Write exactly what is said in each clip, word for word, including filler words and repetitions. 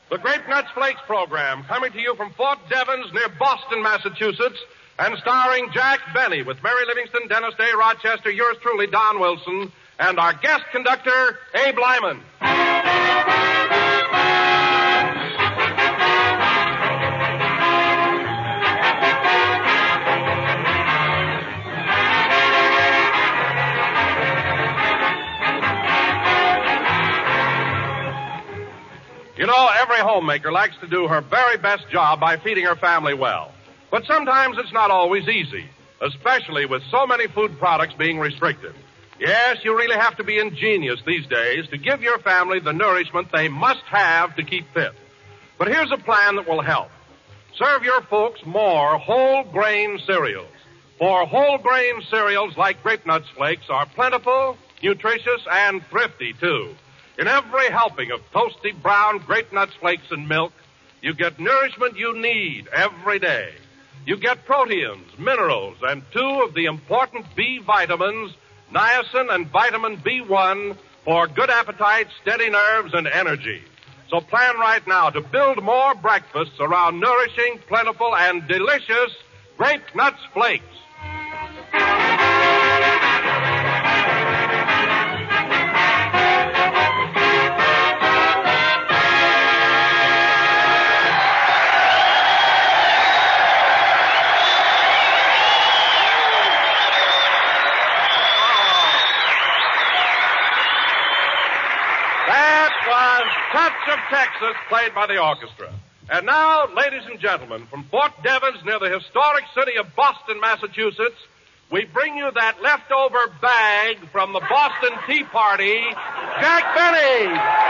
The Grape Nuts Flakes program, coming to you from Fort Devens near Boston, Massachusetts, and starring Jack Benny with Mary Livingston, Dennis Day, Rochester, yours truly, Don Wilson, and our guest conductor, Abe Lyman. You know, every homemaker likes to do her very best job by feeding her family well. But sometimes it's not always easy, especially with so many food products being restricted. Yes, you really have to be ingenious these days to give your family the nourishment they must have to keep fit. But here's a plan that will help. Serve your folks more whole grain cereals. For whole grain cereals like Grape Nuts Flakes are plentiful, nutritious, and thrifty, too. In every helping of toasty brown Grape Nuts Flakes and milk, you get nourishment you need every day. You get proteins, minerals, and two of the important B vitamins, niacin and vitamin B one, for good appetite, steady nerves, and energy. So plan right now to build more breakfasts around nourishing, plentiful, and delicious Grape Nuts Flakes. Touch of Texas, played by the orchestra. And now, ladies and gentlemen, from Fort Devens near the historic city of Boston, Massachusetts, we bring you that leftover bag from the Boston Tea Party, Jack Benny.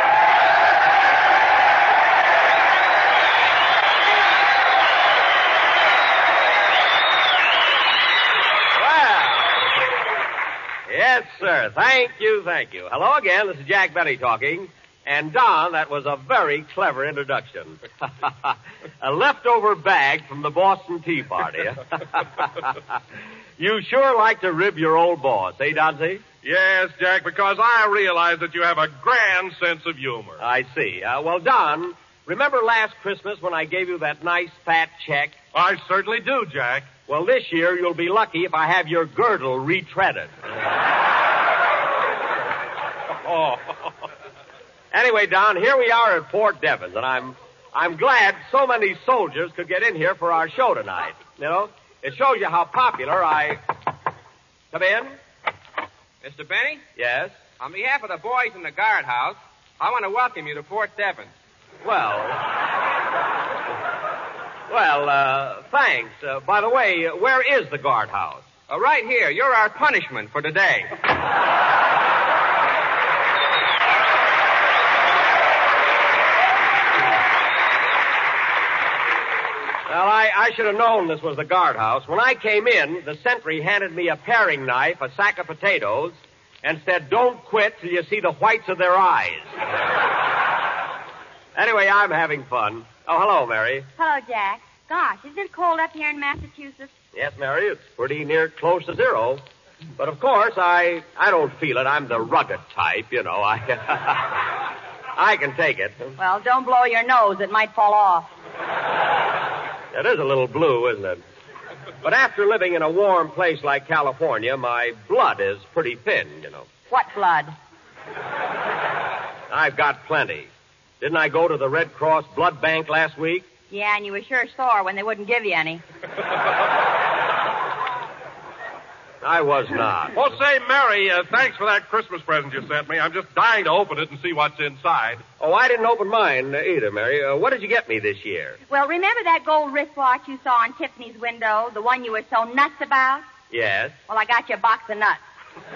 Well, yes, sir. Thank you, thank you. Hello again. This is Jack Benny talking. And, Don, that was a very clever introduction. A leftover bag from the Boston Tea Party. You sure like to rib your old boss, eh, Donzie? Yes, Jack, because I realize that you have a grand sense of humor. I see. Uh, well, Don, remember last Christmas when I gave you that nice fat check? I certainly do, Jack. Well, this year you'll be lucky if I have your girdle retreaded. Oh. Anyway, Don, here we are at Fort Devens, and I'm I'm glad so many soldiers could get in here for our show tonight. You know, it shows you how popular I... Come in. Mister Benny? Yes? On behalf of the boys in the guardhouse, I want to welcome you to Fort Devens. Well... Well, uh, thanks. Uh, by the way, where is the guardhouse? Uh, right here. You're our punishment for today. Well, I, I should have known this was the guardhouse. When I came in, the sentry handed me a paring knife, a sack of potatoes, and said, "Don't quit till you see the whites of their eyes." Anyway, I'm having fun. Oh, hello, Mary. Hello, Jack. Gosh, isn't it cold up here in Massachusetts? Yes, Mary, it's pretty near close to zero. But, of course, I, I don't feel it. I'm the rugged type, you know. I, I can take it. Well, don't blow your nose. It might fall off. It is a little blue, isn't it? But after living in a warm place like California, my blood is pretty thin, you know. What blood? I've got plenty. Didn't I go to the Red Cross blood bank last week? Yeah, and you were sure sore when they wouldn't give you any. I was not. Well, say, Mary, uh, thanks for that Christmas present you sent me. I'm just dying to open it and see what's inside. Oh, I didn't open mine uh, either, Mary. Uh, what did you get me this year? Well, remember that gold wristwatch you saw on Tiffany's window, the one you were so nuts about? Yes. Well, I got you a box of nuts.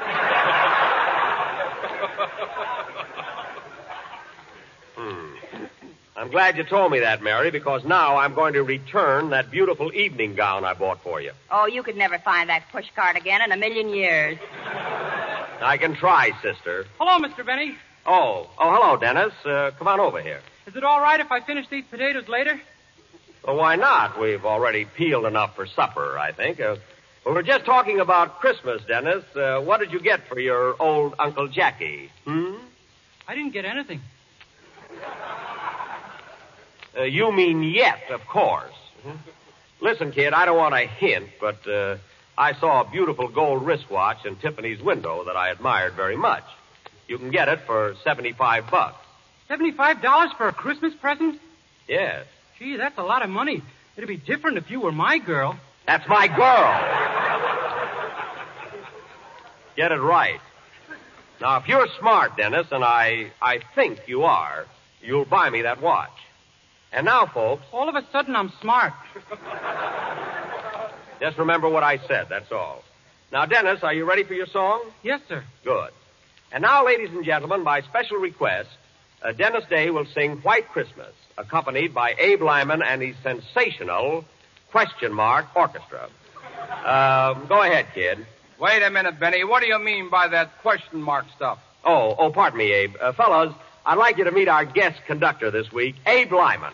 hmm. I'm glad you told me that, Mary, because now I'm going to return that beautiful evening gown I bought for you. Oh, you could never find that pushcart again in a million years. I can try, sister. Hello, Mister Benny. Oh, oh, hello, Dennis. Uh, come on over here. Is it all right if I finish these potatoes later? Well, why not? We've already peeled enough for supper, I think. Uh, we were just talking about Christmas, Dennis. Uh, what did you get for your old Uncle Jackie? Hmm? I didn't get anything. Uh, you mean yet, of course. Listen, kid, I don't want a hint, but uh, I saw a beautiful gold wristwatch in Tiffany's window that I admired very much. You can get it for seventy-five bucks. Seventy-five dollars for a Christmas present? Yes. Gee, that's a lot of money. It'd be different if you were my girl. That's my girl. Get it right. Now, if you're smart, Dennis, and I, I think you are, you'll buy me that watch. And now, folks... All of a sudden, I'm smart. Just remember what I said, that's all. Now, Dennis, are you ready for your song? Yes, sir. Good. And now, ladies and gentlemen, by special request, uh, Dennis Day will sing White Christmas, accompanied by Abe Lyman and his sensational Question Mark Orchestra. Uh, go ahead, kid. Wait a minute, Benny. What do you mean by that question mark stuff? Oh, oh, pardon me, Abe. Uh, fellows, I'd like you to meet our guest conductor this week, Abe Lyman.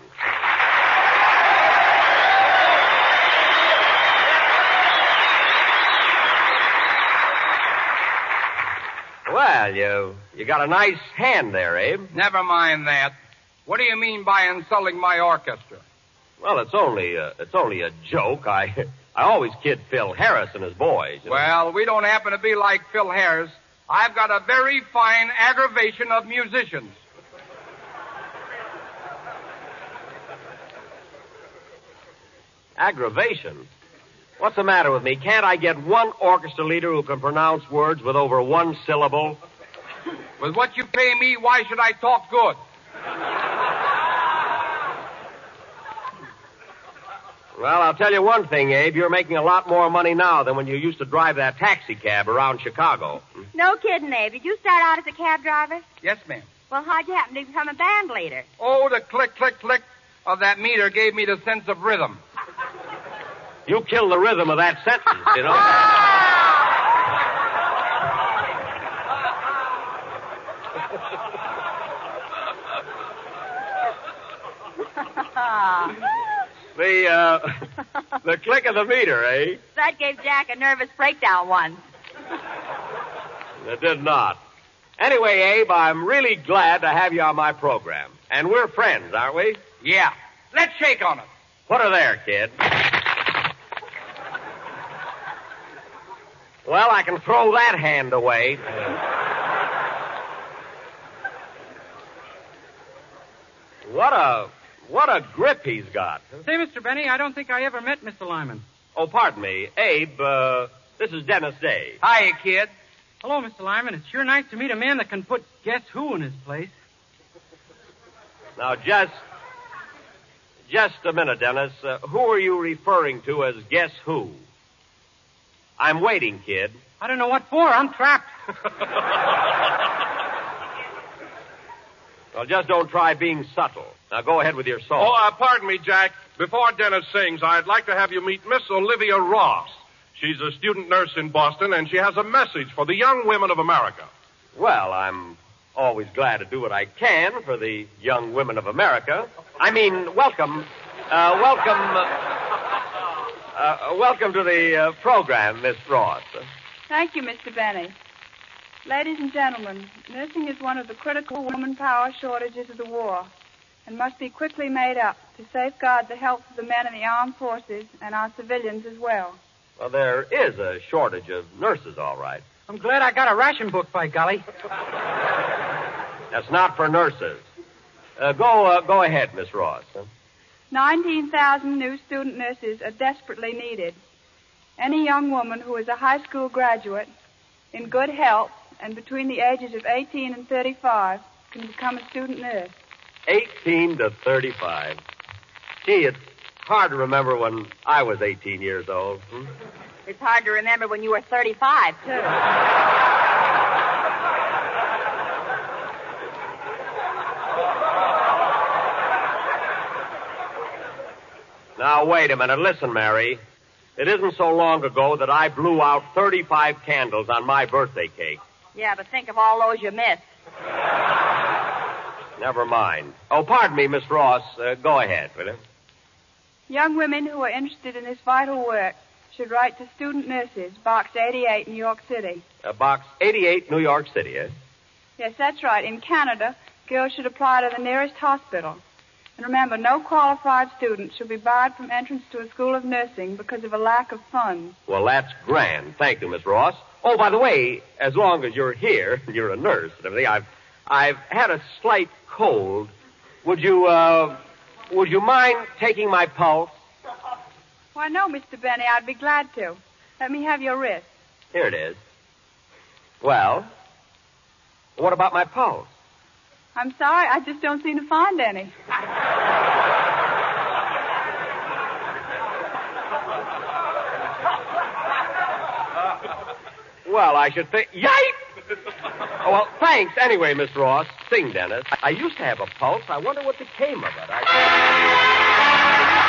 Well, you you got a nice hand there, Abe. Never mind that. What do you mean by insulting my orchestra? Well, it's only a, it's only a joke. I I always kid Phil Harris and his boys. You know? Well, we don't happen to be like Phil Harris. I've got a very fine aggravation of musicians. Aggravation? What's the matter with me? Can't I get one orchestra leader who can pronounce words with over one syllable? With what you pay me, why should I talk good? Well, I'll tell you one thing, Abe. You're making a lot more money now than when you used to drive that taxi cab around Chicago. No kidding, Abe. Did you start out as a cab driver? Yes, ma'am. Well, how'd you happen to become a band leader? Oh, the click, click, click of that meter gave me the sense of rhythm. You killed the rhythm of that sentence, you know. the, uh, the click of the meter, eh? That gave Jack a nervous breakdown once. It did not. Anyway, Abe, I'm really glad to have you on my program. And we're friends, aren't we? Yeah. Let's shake on it. Put her there, kid. Well, I can throw that hand away. What a what a grip he's got. Say, Mister Benny, I don't think I ever met Mister Lyman. Oh, pardon me. Abe, uh, this is Dennis Day. Hiya, kid. Hello, Mister Lyman. It's sure nice to meet a man that can put Guess Who in his place. Now, just... Just a minute, Dennis. Uh, who are you referring to as Guess Who? I'm waiting, kid. I don't know what for. I'm trapped. Well, just don't try being subtle. Now, go ahead with your song. Oh, uh, pardon me, Jack. Before Dennis sings, I'd like to have you meet Miss Olivia Ross. She's a student nurse in Boston, and she has a message for the young women of America. Well, I'm always glad to do what I can for the young women of America. I mean, welcome. Uh, welcome. Uh, uh, welcome to the uh, program, Miss Ross. Thank you, Mister Benny. Ladies and gentlemen, nursing is one of the critical woman power shortages of the war and must be quickly made up to safeguard the health of the men in the armed forces and our civilians as well. Well, there is a shortage of nurses, all right. I'm glad I got a ration book, by golly. That's not for nurses. Uh, go uh, go ahead, Miss Ross. Huh? nineteen thousand new student nurses are desperately needed. Any young woman who is a high school graduate, in good health, and between the ages of eighteen and thirty-five can become a student nurse. eighteen to thirty-five. Gee, it's hard to remember when I was eighteen years old. Hmm? It's hard to remember when you were thirty-five, too. Now, wait a minute. Listen, Mary. It isn't so long ago that I blew out thirty-five candles on my birthday cake. Yeah, but think of all those you missed. Never mind. Oh, pardon me, Miss Ross. Uh, go ahead, will you? Young women who are interested in this vital work should write to Student Nurses, Box eighty-eight, New York City. Uh, box eighty-eight, New York City, eh? Yes, that's right. In Canada, girls should apply to the nearest hospital. And remember, no qualified student should be barred from entrance to a school of nursing because of a lack of funds. Well, that's grand. Thank you, Miss Ross. Oh, by the way, as long as you're here, you're a nurse and everything, I've, I've had a slight cold. Would you, uh, would you mind taking my pulse? Why, no, Mister Benny, I'd be glad to. Let me have your wrist. Here it is. Well, what about my pulse? I'm sorry, I just don't seem to find any. Well, I should think... Yipe! Oh, well, thanks anyway, Miss Ross. Sing, Dennis. I used to have a pulse. I wonder what became of it. I...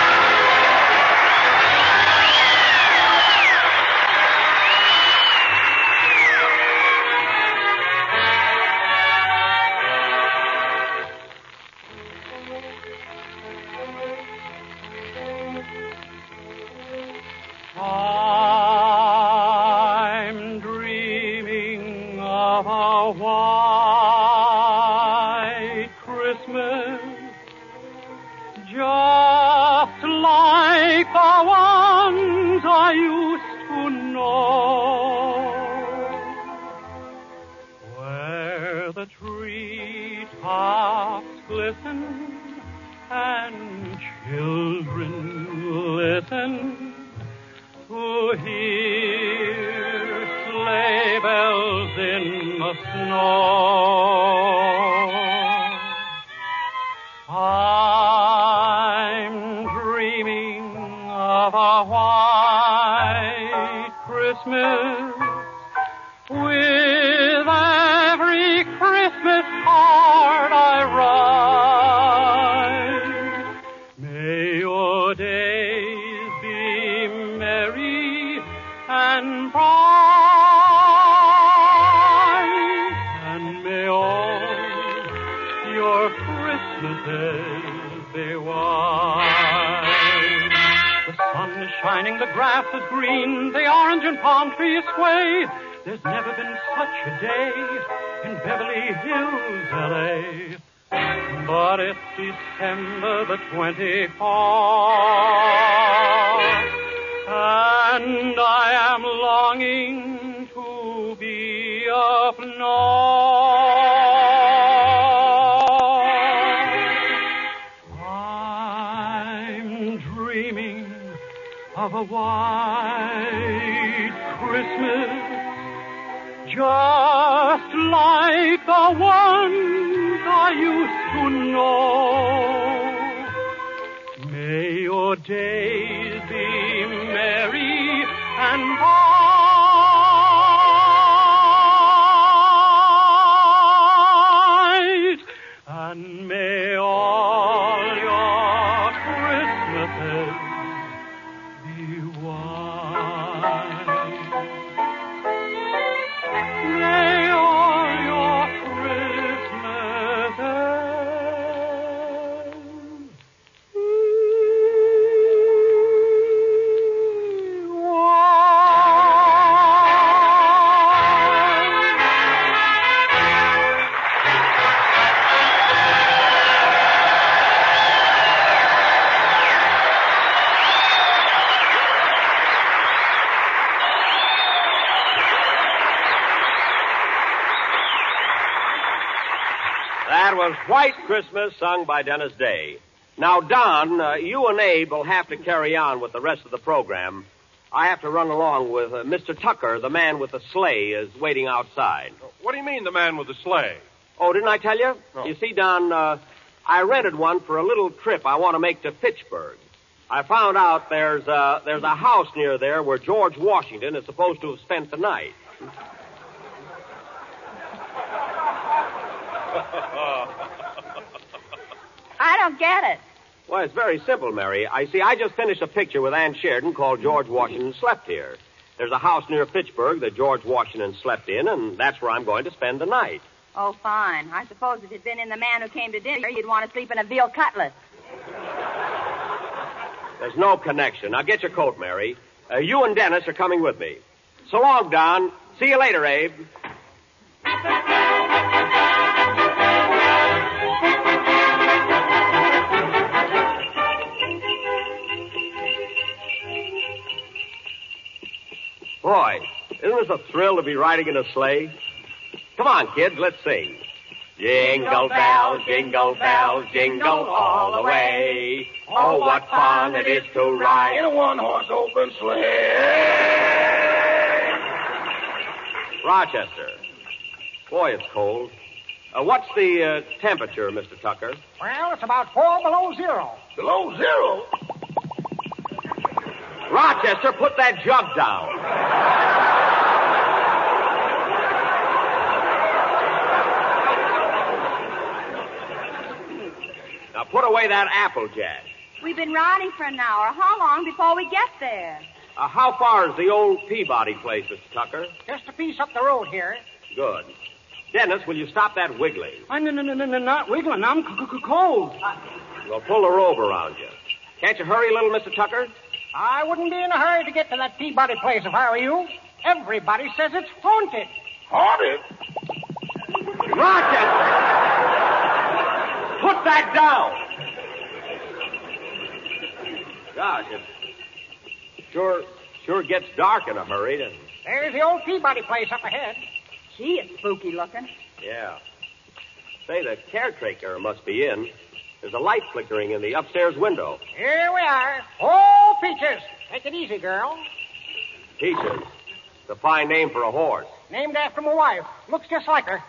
There's never been such a day in Beverly Hills, L A. But it's December the twenty-fourth, and I am longing to be up north. I'm dreaming of a white Christmas, just like the ones I used to know. May your days be merry and bright, and may all your Christmases be white. May all your Christmases be That was White Christmas, sung by Dennis Day. Now, Don, uh, you and Abe will have to carry on with the rest of the program. I have to run along with uh, Mister Tucker, the man with the sleigh, is waiting outside. What do you mean, the man with the sleigh? Oh, didn't I tell you? No. You see, Don, uh, I rented one for a little trip I want to make to Pittsburgh. I found out there's, uh, there's a house near there where George Washington is supposed to have spent the night. I don't get it. Well, it's very simple, Mary. I see, I just finished a picture with Ann Sheridan called George Washington Slept Here. There's a house near Pittsburgh that George Washington slept in, and that's where I'm going to spend the night. Oh, fine. I suppose if you'd been in The Man Who Came to Dinner, you'd want to sleep in a veal cutlet. There's no connection. Now, get your coat, Mary. Uh, you and Dennis are coming with me. So long, Don. See you later, Abe. Isn't this a thrill to be riding in a sleigh? Come on, kids, let's sing. Jingle bells, jingle bells, jingle all the way. Oh, what fun it is to ride in a one-horse open sleigh. Rochester. Boy, it's cold. Uh, what's the uh, temperature, Mister Tucker? Well, it's about four below zero. Below zero? Rochester, put that jug down. Now put away that Applejack. We've been riding for an hour. How long before we get there? Uh, how far is the old Peabody place, Mister Tucker? Just a piece up the road here. Good. Dennis, will you stop that wiggling? I'm n- n- n- n- not wiggling. I'm c- c- cold. Well, pull the robe around you. Can't you hurry a little, Mister Tucker? I wouldn't be in a hurry to get to that Peabody place if I were you. Everybody says it's haunted. Haunted? Rochester! Put that down! Gosh, it sure, sure gets dark in a hurry, doesn't it? There's the old Peabody place up ahead. Gee, it's spooky looking. Yeah. Say, the caretaker must be in. There's a light flickering in the upstairs window. Here we are. Oh, Peaches. Take it easy, girl. Peaches. It's a fine name for a horse. Named after my wife. Looks just like her.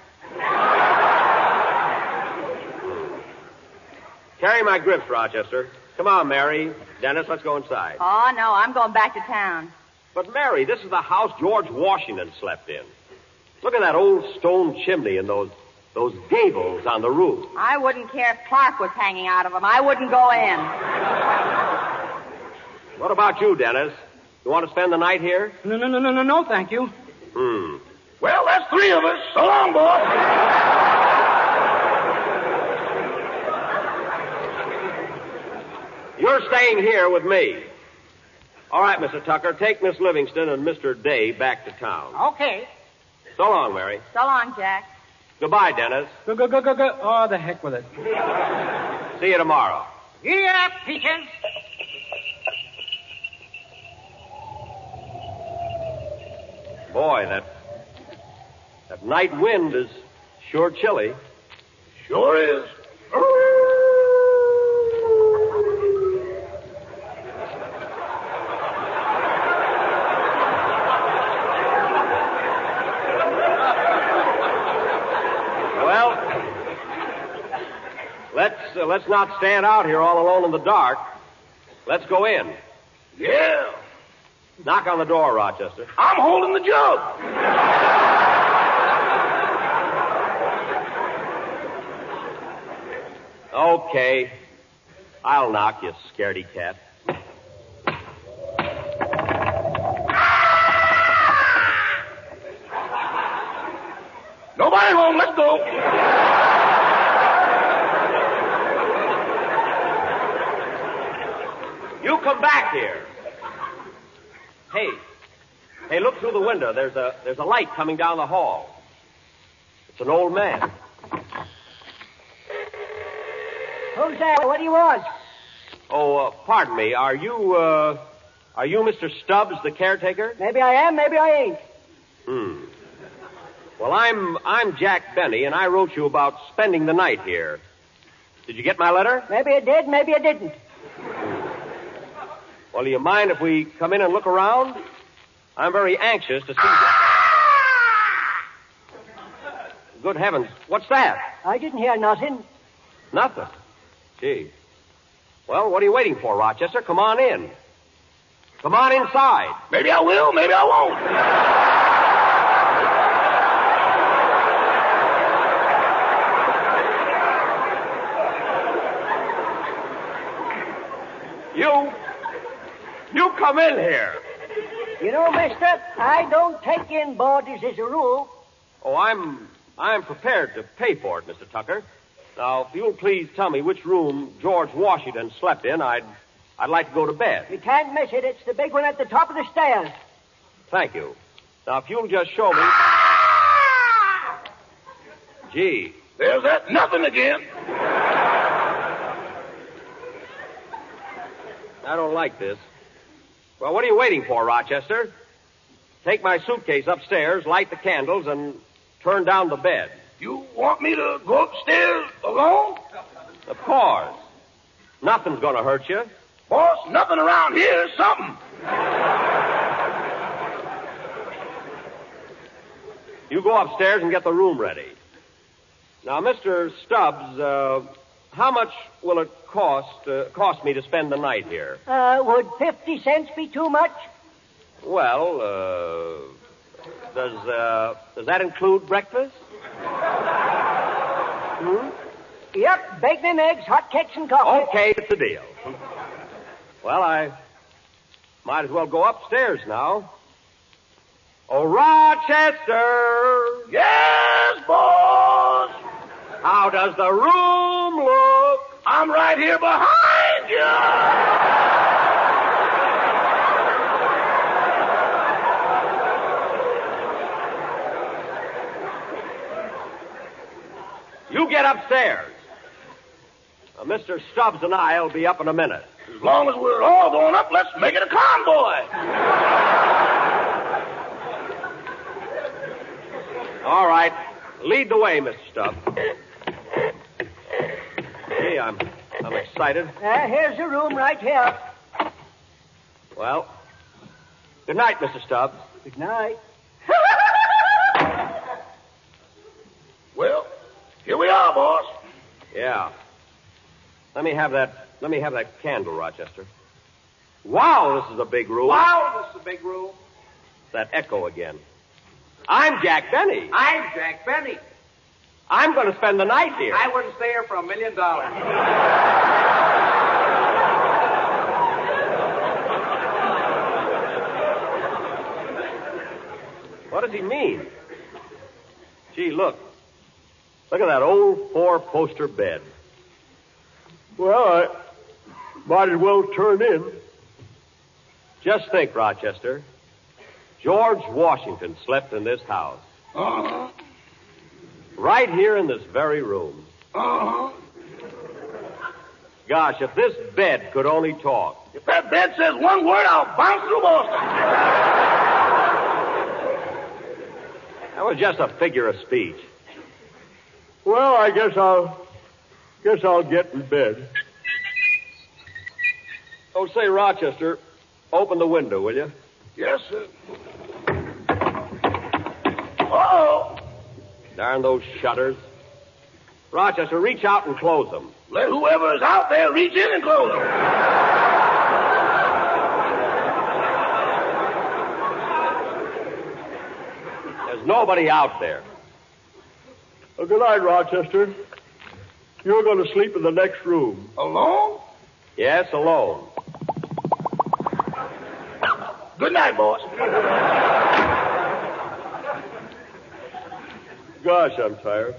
Carry my grips, Rochester. Come on, Mary. Dennis, let's go inside. Oh, no, I'm going back to town. But, Mary, this is the house George Washington slept in. Look at that old stone chimney and those those gables on the roof. I wouldn't care if Clark was hanging out of them. I wouldn't go in. What about you, Dennis? You want to spend the night here? No, no, no, no, no, no, thank you. Hmm. Well, that's three of us. So long, boy. You're staying here with me. All right, Mister Tucker, take Miss Livingston and Mister Day back to town. Okay. So long, Mary. So long, Jack. Goodbye, Dennis. Go, go, go, go, go. Oh, the heck with it. See you tomorrow. Yeah, Peaches. Boy, that that night wind is sure chilly. Sure is. Let's uh, let's not stand out here all alone in the dark. Let's go in. Yeah. Knock on the door, Rochester. I'm holding the jug. Okay. I'll knock, you scaredy cat. Nobody home. Let's go. You come back here. Hey. Hey, look through the window. There's a there's a light coming down the hall. It's an old man. Who's that? What do you want? Oh, uh, pardon me. Are you uh are you Mister Stubbs, the caretaker? Maybe I am, maybe I ain't. Hmm. Well, I'm I'm Jack Benny, and I wrote you about spending the night here. Did you get my letter? Maybe I did, maybe I didn't. Well, do you mind if we come in and look around? I'm very anxious to see... Good heavens, what's that? I didn't hear nothing. Nothing. Gee. Well, what are you waiting for, Rochester? Come on in. Come on inside. Maybe I will, maybe I won't. You... You come in here. You know, mister, I don't take in boarders as a rule. Oh, I'm... I'm prepared to pay for it, Mister Tucker. Now, if you'll please tell me which room George Washington slept in, I'd... I'd like to go to bed. You can't miss it. It's the big one at the top of the stairs. Thank you. Now, if you'll just show me... Gee. There's that nothing again. I don't like this. Well, what are you waiting for, Rochester? take my suitcase upstairs, light the candles, and turn down the bed. You want me to go upstairs alone? Of course. Nothing's going to hurt you. Boss, nothing around here is something. You go upstairs and get the room ready. Now, Mister Stubbs, uh, how much will it cost uh, cost me to spend the night here? Uh, would fifty cents be too much? Well, uh, does uh, does that include breakfast? Hmm? Yep, bacon and eggs, hot cakes and coffee. Okay, it's a deal. Well, I might as well go upstairs now. Oh, Rochester! Yes, boss! How does the room look? I'm right here behind you. You get upstairs. Now, Mister Stubbs and I will be up in a minute. As long as we're all going up, let's make it a convoy. All right. Lead the way, Mister Stubbs. Gee, I'm, I'm excited. Uh, here's the room right here. Well, good night, Mister Stubbs. Good night. Well, here we are, boss. Yeah. Let me have that, let me have that candle, Rochester. Wow, this is a big room. Wow, this is a big room. That echo again. I'm Jack Benny. I'm Jack Benny. I'm going to spend the night here. I wouldn't stay here for a million dollars. What does he mean? Gee, look. Look at that old four-poster bed. Well, I might as well turn in. Just think, Rochester. George Washington slept in this house. Uh-huh. Right here in this very room. Uh-huh. Gosh, if this bed could only talk. If that bed says one word, I'll bounce through Boston. That was just a figure of speech. Well, I guess I'll... guess I'll get in bed. Oh, say, Rochester, open the window, will you? Yes, sir. Uh-oh. Darn those shutters. Rochester, reach out and close them. Let whoever is out there reach in and close them. There's nobody out there. Well, good night, Rochester. You're going to sleep in the next room. Alone? Yes, alone. Good night, boss. Gosh, I'm tired.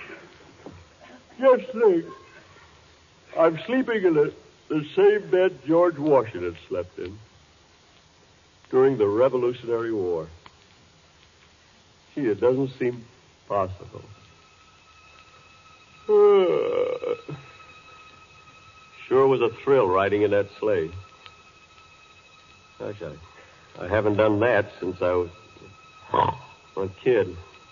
Just think. I'm sleeping in the, the same bed George Washington slept in during the Revolutionary War. Gee, it doesn't seem possible. Uh, sure was a thrill riding in that sleigh. Gosh, I, I haven't done that since I was a kid.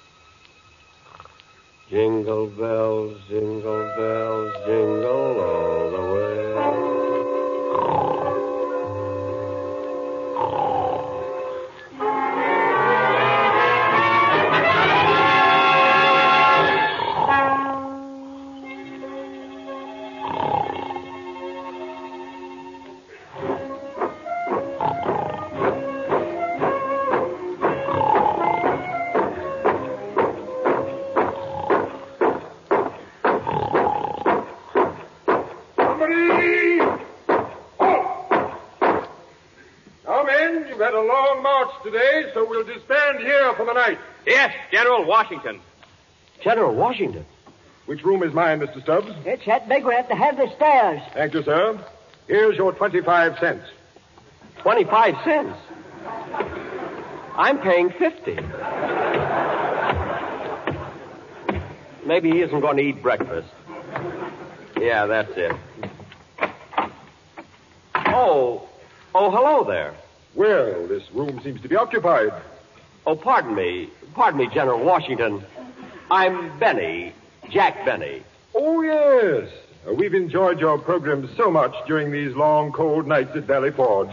Jingle bells, jingle bells, jingle all the way. Today, so we'll disband here for the night. Yes, General Washington. General Washington? Which room is mine, Mister Stubbs? It's that big one at the head of the stairs. Thank you, sir. Here's your twenty-five cents. Twenty-five cents? I'm paying fifty. Maybe he isn't going to eat breakfast. Yeah, that's it. Oh, oh, hello there. Well, this room seems to be occupied. Oh, pardon me. Pardon me, General Washington. I'm Benny. Jack Benny. Oh, yes. Uh, we've enjoyed your program so much during these long, cold nights at Valley Forge.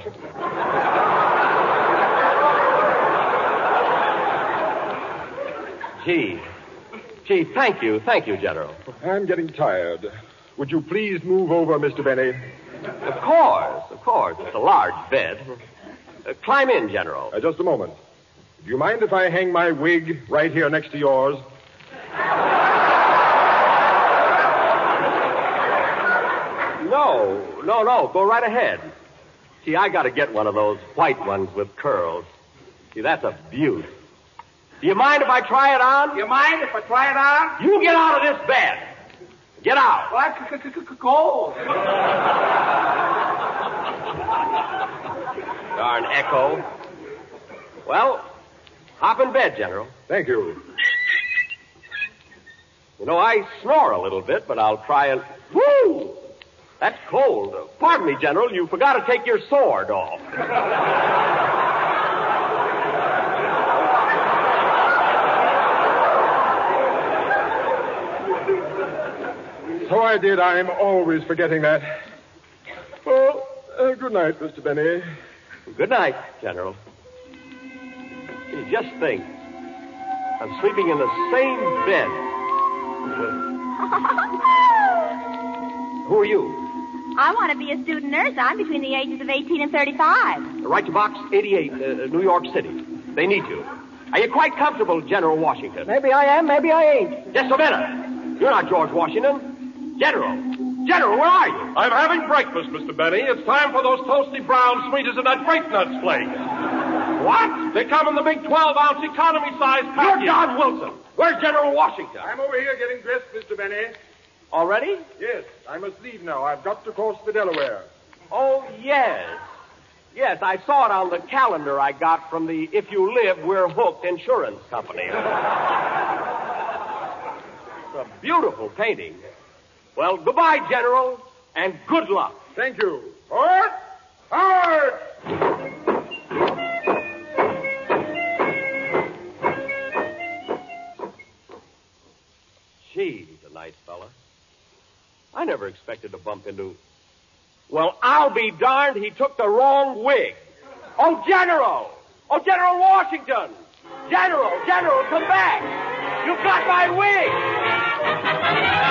Gee. Gee, thank you. Thank you, General. I'm getting tired. Would you please move over, Mister Benny? Of course, of course. It's a large bed. Uh, climb in, General. Uh, just a moment. Do you mind if I hang my wig right here next to yours? No, no, no. Go right ahead. See, I got to get one of those white ones with curls. See, that's a beaut. Do you mind if I try it on? You mind if I try it on? You get out of this bed. Get out. Well, that's c- c- c- cold. Darn echo. Well, hop in bed, General. Thank you. You know, I snore a little bit, but I'll try and... Woo! That's cold. Uh, pardon me, General. You forgot to take your sword off. So I did. I'm always forgetting that. Well, uh, good night, Mister Benny. Good night, General. You just think. I'm sleeping in the same bed. Who are you? I want to be a student nurse. I'm between the ages of eighteen and thirty-five. Right to box eighty-eight, uh, New York City. They need you. Are you quite comfortable, General Washington? Maybe I am, maybe I ain't. Just a minute. You're not George Washington. General. General, where are you? I'm having breakfast, Mister Benny. It's time for those toasty brown sweeties and that grape nuts flakes. What? They come in the big twelve-ounce economy-size package. You're John Wilson. Where's General Washington? I'm over here getting dressed, Mister Benny. Already? Yes, I must leave now. I've got to cross the Delaware. Oh, yes. Yes, I saw it on the calendar I got from the If You Live, We're Hooked insurance company. It's a beautiful painting. Well, goodbye, General, and good luck. Thank you. Forward! Forward! Gee, he's a nice fella. I never expected to bump into... Well, I'll be darned, he took the wrong wig. Oh, General! Oh, General Washington! General, General, come back! You've got my wig!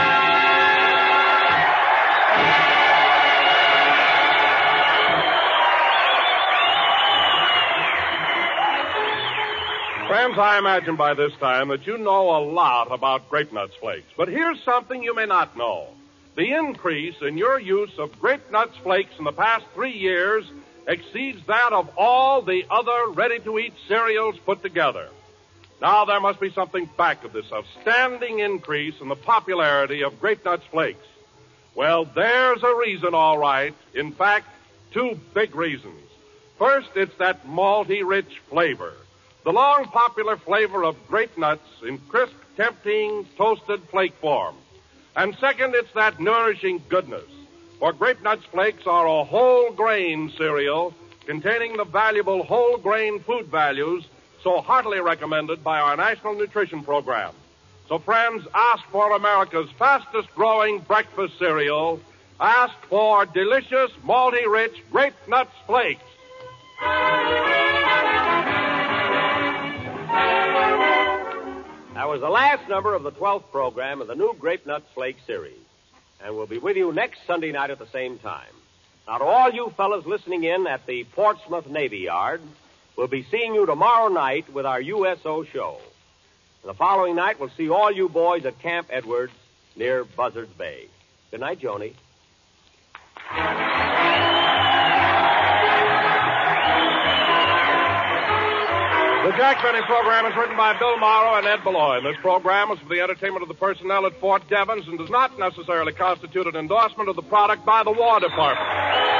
Friends, I imagine by this time that you know a lot about Grape Nuts Flakes. But here's something you may not know. The increase in your use of Grape Nuts Flakes in the past three years exceeds that of all the other ready-to-eat cereals put together. Now, there must be something back of this outstanding increase in the popularity of Grape Nuts Flakes. Well, there's a reason, all right. In fact, two big reasons. First, it's that malty, rich flavor. The long popular flavor of grape nuts in crisp, tempting, toasted flake form. And second, it's that nourishing goodness. For Grape Nuts Flakes are a whole grain cereal containing the valuable whole grain food values so heartily recommended by our National Nutrition Program. So, friends, ask for America's fastest growing breakfast cereal. Ask for delicious, malty rich Grape Nuts Flakes. That was the last number of the twelfth program of the new Grape Nuts Flake series. And we'll be with you next Sunday night at the same time. Now, to all you fellas listening in at the Portsmouth Navy Yard, we'll be seeing you tomorrow night with our U S O show. And the following night, we'll see all you boys at Camp Edwards near Buzzards Bay. Good night, Joni. The Jack Benny program is written by Bill Morrow and Ed Beloy. This program is for the entertainment of the personnel at Fort Devens and does not necessarily constitute an endorsement of the product by the War Department.